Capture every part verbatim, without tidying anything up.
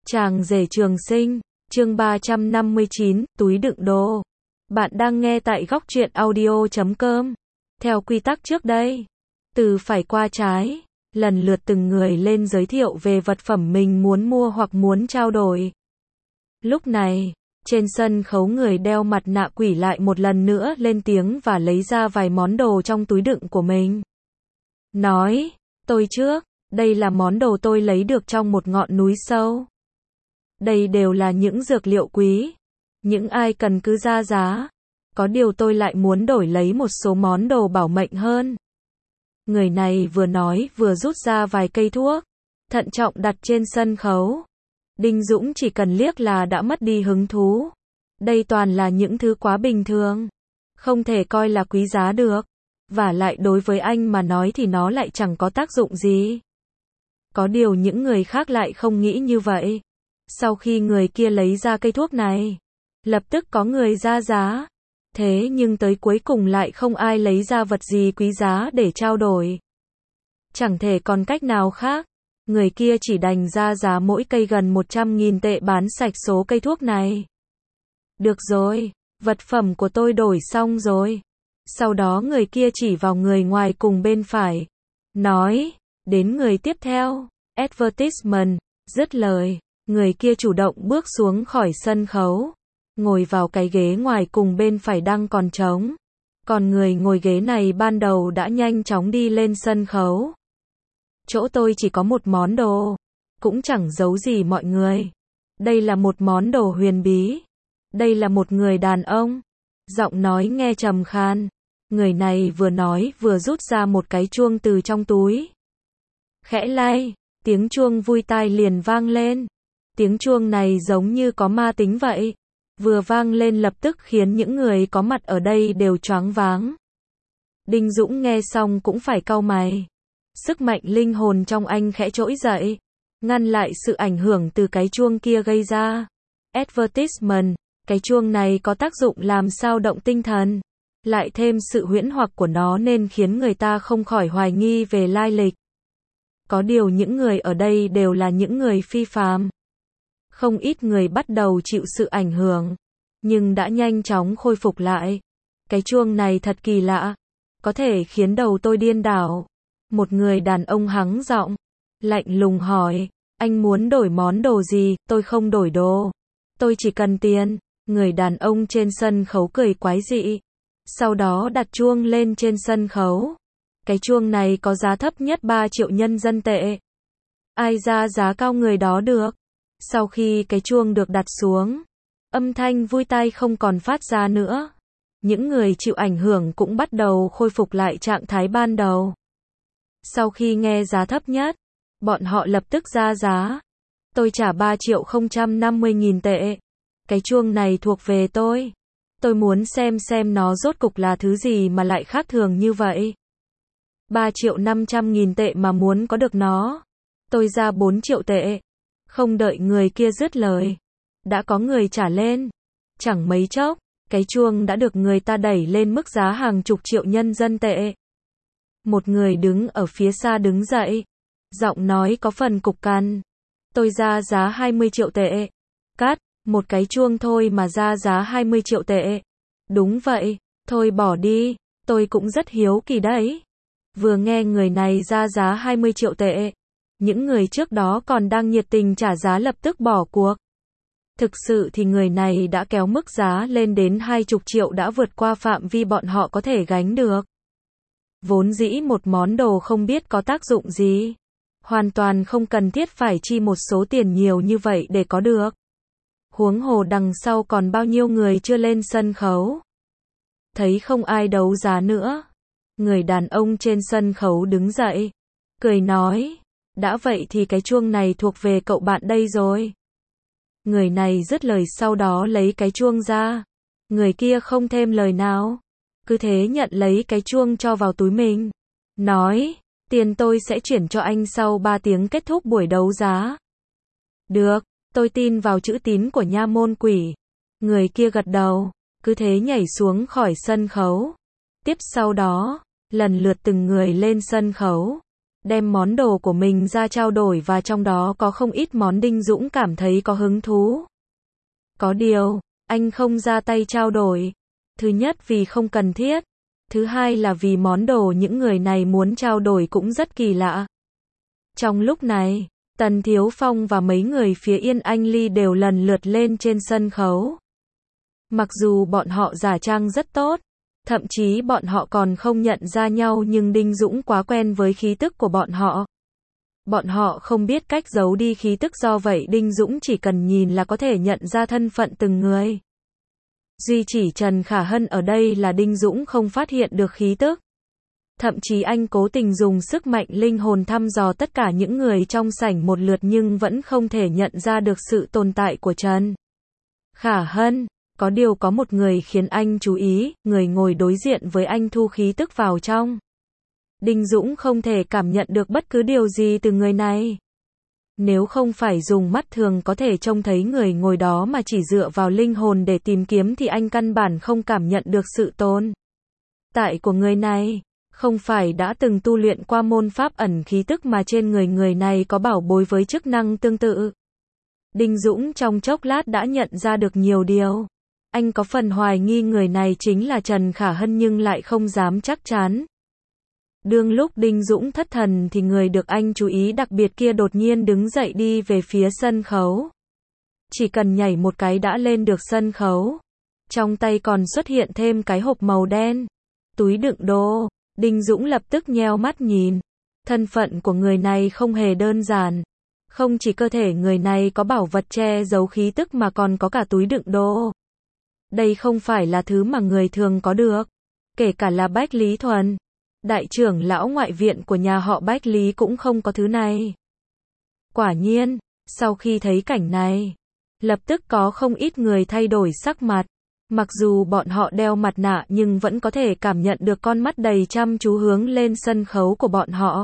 Chàng rể trường sinh, chương ba trăm năm mươi chín, túi đựng đồ. Bạn đang nghe tại góc truyện audio chấm com. Theo quy tắc trước đây, từ phải qua trái, lần lượt từng người lên giới thiệu về vật phẩm mình muốn mua hoặc muốn trao đổi. Lúc này, trên sân khấu người đeo mặt nạ quỷ lại một lần nữa lên tiếng và lấy ra vài món đồ trong túi đựng của mình. Nói, tôi trước, đây là món đồ tôi lấy được trong một ngọn núi sâu. Đây đều là những dược liệu quý. Những ai cần cứ ra giá. Có điều tôi lại muốn đổi lấy một số món đồ bảo mệnh hơn. Người này vừa nói vừa rút ra vài cây thuốc, thận trọng đặt trên sân khấu. Đinh Dũng chỉ cần liếc là đã mất đi hứng thú. Đây toàn là những thứ quá bình thường, không thể coi là quý giá được. Và lại đối với anh mà nói thì nó lại chẳng có tác dụng gì. Có điều những người khác lại không nghĩ như vậy. Sau khi người kia lấy ra cây thuốc này, lập tức có người ra giá. Thế nhưng tới cuối cùng lại không ai lấy ra vật gì quý giá để trao đổi. Chẳng thể còn cách nào khác. Người kia chỉ đành ra giá mỗi cây gần một trăm nghìn tệ bán sạch số cây thuốc này. Được rồi, vật phẩm của tôi đổi xong rồi. Sau đó người kia chỉ vào người ngoài cùng bên phải. Nói, đến người tiếp theo. Advertisement, dứt lời. Người kia chủ động bước xuống khỏi sân khấu, ngồi vào cái ghế ngoài cùng bên phải đang còn trống. Còn người ngồi ghế này ban đầu đã nhanh chóng đi lên sân khấu. Chỗ tôi chỉ có một món đồ, cũng chẳng giấu gì mọi người. Đây là một món đồ huyền bí. Đây là một người đàn ông. Giọng nói nghe trầm khan. Người này vừa nói vừa rút ra một cái chuông từ trong túi. Khẽ lay, tiếng chuông vui tai liền vang lên. Tiếng chuông này giống như có ma tính vậy. Vừa vang lên lập tức khiến những người có mặt ở đây đều choáng váng. Đinh Dũng nghe xong cũng phải cau mày. Sức mạnh linh hồn trong anh khẽ trỗi dậy, ngăn lại sự ảnh hưởng từ cái chuông kia gây ra. Advertisement, cái chuông này có tác dụng làm xao động tinh thần. Lại thêm sự huyễn hoặc của nó nên khiến người ta không khỏi hoài nghi về lai lịch. Có điều những người ở đây đều là những người phi phàm. Không ít người bắt đầu chịu sự ảnh hưởng, nhưng đã nhanh chóng khôi phục lại. Cái chuông này thật kỳ lạ, có thể khiến đầu tôi điên đảo. Một người đàn ông hắng giọng, lạnh lùng hỏi, anh muốn đổi món đồ gì? Tôi không đổi đồ, tôi chỉ cần tiền. Người đàn ông trên sân khấu cười quái dị, sau đó đặt chuông lên trên sân khấu. Cái chuông này có giá thấp nhất ba triệu nhân dân tệ. Ai ra giá cao người đó được. Sau khi cái chuông được đặt xuống, âm thanh vui tai không còn phát ra nữa. Những người chịu ảnh hưởng cũng bắt đầu khôi phục lại trạng thái ban đầu. Sau khi nghe giá thấp nhất, bọn họ lập tức ra giá. Tôi trả ba triệu không trăm năm mươi nghìn tệ. Cái chuông này thuộc về tôi. Tôi muốn xem xem nó rốt cục là thứ gì mà lại khác thường như vậy. ba triệu năm trăm nghìn tệ mà muốn có được nó. Tôi ra bốn triệu tệ. Không đợi người kia dứt lời, đã có người trả lên. Chẳng mấy chốc, cái chuông đã được người ta đẩy lên mức giá hàng chục triệu nhân dân tệ. Một người đứng ở phía xa đứng dậy, giọng nói có phần cục cằn. Tôi ra giá hai mươi triệu tệ. Cắt, một cái chuông thôi mà ra giá hai mươi triệu tệ. Đúng vậy, thôi bỏ đi, tôi cũng rất hiếu kỳ đấy. Vừa nghe người này ra giá hai mươi triệu tệ, những người trước đó còn đang nhiệt tình trả giá lập tức bỏ cuộc. Thực sự thì người này đã kéo mức giá lên đến hai mươi triệu, đã vượt qua phạm vi bọn họ có thể gánh được. Vốn dĩ một món đồ không biết có tác dụng gì, hoàn toàn không cần thiết phải chi một số tiền nhiều như vậy để có được. Huống hồ đằng sau còn bao nhiêu người chưa lên sân khấu. Thấy không ai đấu giá nữa, người đàn ông trên sân khấu đứng dậy, cười nói, đã vậy thì cái chuông này thuộc về cậu bạn đây rồi. Người này dứt lời sau đó lấy cái chuông ra. Người kia không thêm lời nào, cứ thế nhận lấy cái chuông cho vào túi mình. Nói, tiền tôi sẽ chuyển cho anh sau ba tiếng kết thúc buổi đấu giá. Được, tôi tin vào chữ tín của nha môn quỷ. Người kia gật đầu, cứ thế nhảy xuống khỏi sân khấu. Tiếp sau đó, lần lượt từng người lên sân khấu. đem món đồ của mình ra trao đổi và trong đó có không ít món Đinh Dũng cảm thấy có hứng thú. Có điều, anh không ra tay trao đổi. Thứ nhất vì không cần thiết. Thứ hai là vì món đồ những người này muốn trao đổi cũng rất kỳ lạ. Trong lúc này, Tần Thiếu Phong và mấy người phía Yên Anh Ly đều lần lượt lên trên sân khấu. Mặc dù bọn họ giả trang rất tốt, thậm chí bọn họ còn không nhận ra nhau nhưng Đinh Dũng quá quen với khí tức của bọn họ. Bọn họ không biết cách giấu đi khí tức do vậy Đinh Dũng chỉ cần nhìn là có thể nhận ra thân phận từng người. Duy chỉ Trần Khả Hân ở đây là Đinh Dũng không phát hiện được khí tức. Thậm chí anh cố tình dùng sức mạnh linh hồn thăm dò tất cả những người trong sảnh một lượt nhưng vẫn không thể nhận ra được sự tồn tại của Trần Khả Hân. Có điều có một người khiến anh chú ý, người ngồi đối diện với anh thu khí tức vào trong. Đinh Dũng không thể cảm nhận được bất cứ điều gì từ người này. Nếu không phải dùng mắt thường có thể trông thấy người ngồi đó mà chỉ dựa vào linh hồn để tìm kiếm thì anh căn bản không cảm nhận được sự tồn tại của người này. Không phải đã từng tu luyện qua môn pháp ẩn khí tức mà trên người người này có bảo bối với chức năng tương tự. Đinh Dũng trong chốc lát đã nhận ra được nhiều điều. Anh có phần hoài nghi người này chính là Trần Khả Hân nhưng lại không dám chắc chắn. Đương lúc Đinh Dũng thất thần thì người được anh chú ý đặc biệt kia đột nhiên đứng dậy đi về phía sân khấu. Chỉ cần nhảy một cái đã lên được sân khấu. Trong tay còn xuất hiện thêm cái hộp màu đen. Túi đựng đồ. Đinh Dũng lập tức nheo mắt nhìn. Thân phận của người này không hề đơn giản. Không chỉ cơ thể người này có bảo vật che giấu khí tức mà còn có cả túi đựng đồ. Đây không phải là thứ mà người thường có được. Kể cả là Bách Lý Thuần, đại trưởng lão ngoại viện của nhà họ Bách Lý cũng không có thứ này. Quả nhiên, sau khi thấy cảnh này, lập tức có không ít người thay đổi sắc mặt. Mặc dù bọn họ đeo mặt nạ nhưng vẫn có thể cảm nhận được con mắt đầy chăm chú hướng lên sân khấu của bọn họ.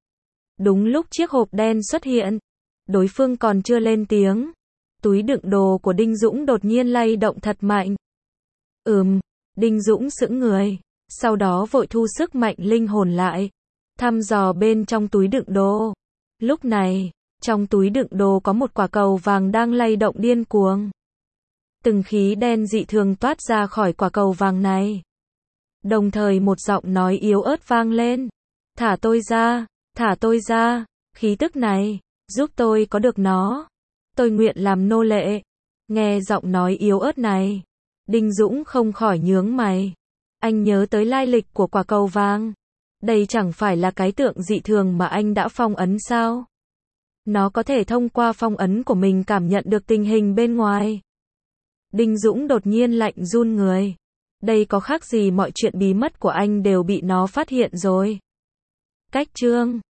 Đúng lúc chiếc hộp đen xuất hiện, đối phương còn chưa lên tiếng. Túi đựng đồ của Đinh Dũng đột nhiên lay động thật mạnh. Ừm, Đinh Dũng sững người, sau đó vội thu sức mạnh linh hồn lại, thăm dò bên trong túi đựng đồ. Lúc này, trong túi đựng đồ có một quả cầu vàng đang lay động điên cuồng. Từng khí đen dị thường toát ra khỏi quả cầu vàng này. Đồng thời một giọng nói yếu ớt vang lên. Thả tôi ra, thả tôi ra, khí tức này, giúp tôi có được nó. Tôi nguyện làm nô lệ. Nghe giọng nói yếu ớt này, Đinh Dũng không khỏi nhướng mày. Anh nhớ tới lai lịch của quả cầu vàng. Đây chẳng phải là cái tượng dị thường mà anh đã phong ấn sao? Nó có thể thông qua phong ấn của mình cảm nhận được tình hình bên ngoài. Đinh Dũng đột nhiên lạnh run người. Đây có khác gì mọi chuyện bí mật của anh đều bị nó phát hiện rồi. Cách chương